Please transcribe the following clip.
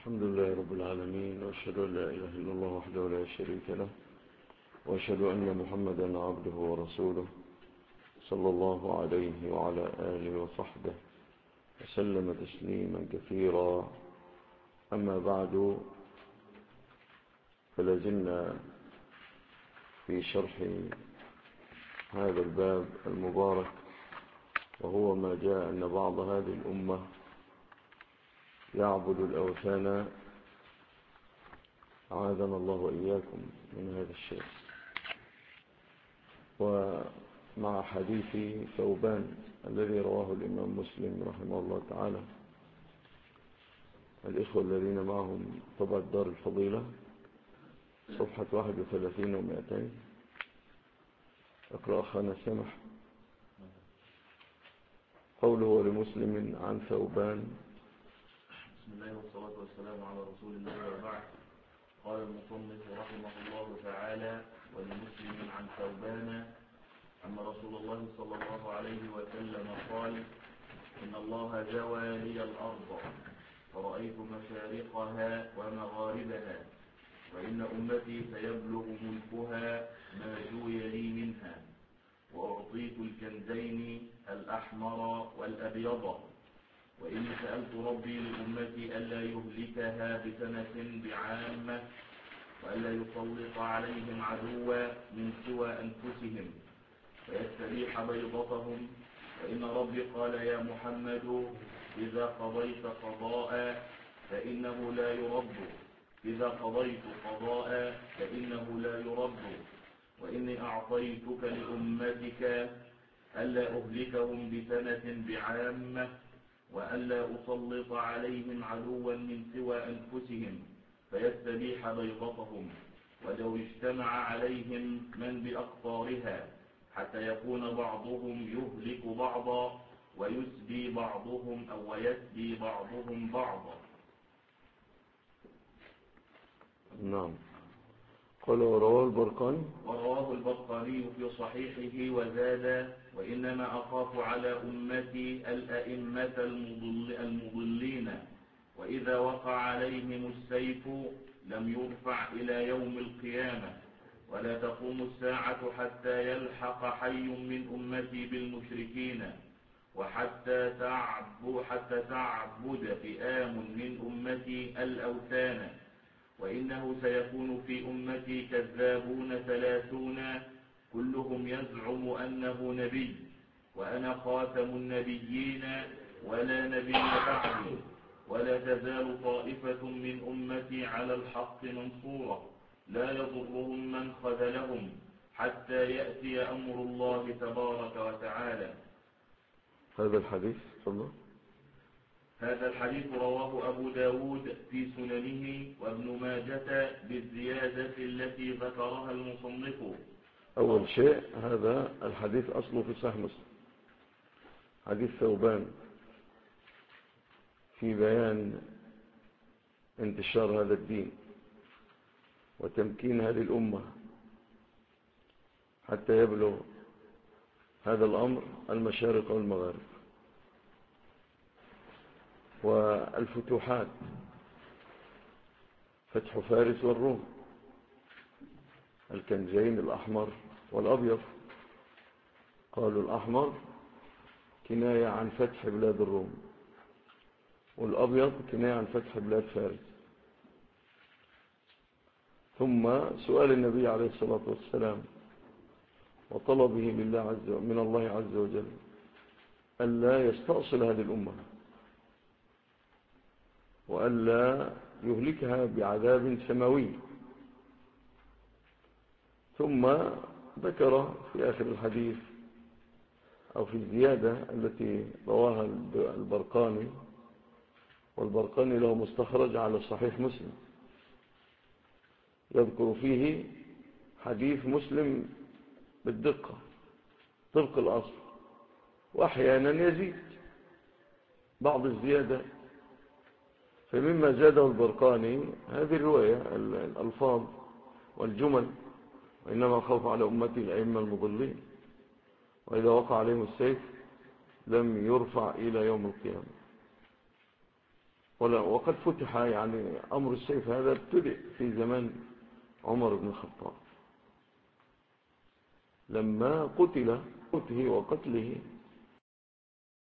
الحمد لله رب العالمين، وأشهد أن لا إله إلا الله وحده لا شريك له، وأشهد أن محمدا عبده ورسوله صلى الله عليه وعلى آله وصحبه وسلم تسليما كثيرا. أما بعد، فلازلنا في شرح هذا الباب المبارك، وهو ما جاء أن بعض هذه الأمة يعبد الأوثان، أعاذنا الله وإياكم من هذا الشيء. ومع حديث ثوبان الذي رواه الإمام مسلم رحمه الله تعالى، الإخوة الذين معهم طبعة دار الفضيلة صفحة 31 و200. اقرأ أخانا سمح. قوله لمسلم عن ثوبان. بسم الله والصلاة والسلام على رسول الله وبعد. قال المصنف رحمه الله تعالى: ولمسلم عن ثوبان أن رسول الله صلى الله عليه وسلم قال: إن الله زوى لي الأرض فرأيت مشارقها ومغاربها، وإن أمتي سيبلغ ملكها ما جوي لي منها، وأعطيت الكنزين الأحمر والأبيض، وإني سألت ربي لأمتي ألا يهلكها بسنة بعامة، وألا يسلط عليهم عدوا من سوى أنفسهم فيستبيح بيضتهم، وإن ربي قال: يا محمد إذا قضيت قضاء فإنه لا يرد، إذا قضيت قضاء فإنه لا يرد، وإني أعطيتك لأمتك ألا أهلكهم بسنة بعامة، وألا أسلط عليهم عدوا من سوى أنفسهم فيستبيح بيضتهم، ولو اجتمع عليهم من بأقطارها حتى يكون بعضهم يهلك بعضا ويسبي بعضهم بعضا. نعم. قال ورواه البرقاني في صحيحه وزاد: وإنما أخاف على أمتي الأئمة المضلين، وإذا وقع عليهم السيف لم يرفع إلى يوم القيامة، ولا تقوم الساعة حتى يلحق حي من أمتي بالمشركين، وحتى تعبد فئام من أمتي الأوثان، وإنه سيكون في أمتي كذابون 30 كلهم يزعم أنه نبي، وأنا خاتم النبيين ولا نبي بعدي، ولا تزال طائفة من أمتي على الحق منصورة لا يضرهم من خذلهم حتى يأتي أمر الله تبارك وتعالى. هذا الحديث هذا الحديث رواه أبو داود في سننه وابن ماجة بالزيادة التي ذكرها المصنف. أول شيء، هذا الحديث أصله في صحيح مسلم، حديث ثوبان في بيان انتشار هذا الدين وتمكين هذه الأمة حتى يبلغ هذا الأمر المشارق والمغارب، والفتوحات، فتح فارس والروم، الكنزين الأحمر والأبيض. قالوا الأحمر كناية عن فتح بلاد الروم، والأبيض كناية عن فتح بلاد فارس. ثم سؤال النبي عليه الصلاة والسلام وطلبه من الله عز وجل ألا يستأصل هذه الأمة وألا يهلكها بعذاب سماوي. ثم ذكر في آخر الحديث أو في الزيادة التي رواها البرقاني، والبرقاني له مستخرج على صحيح مسلم، يذكر فيه حديث مسلم بالدقة طبق الأصل، وأحيانا يزيد بعض الزيادة. فمما زاده البرقاني هذه الرواية، الألفاظ والجمل: وإنما خوف على أمتي الأئمة المضلين، وإذا وقع عليهم السيف لم يرفع إلى يوم القيامة. وقد فتح يعني أمر السيف هذا ابتدأ في زمان عمر بن الخطاب، لما قتل موته وقتله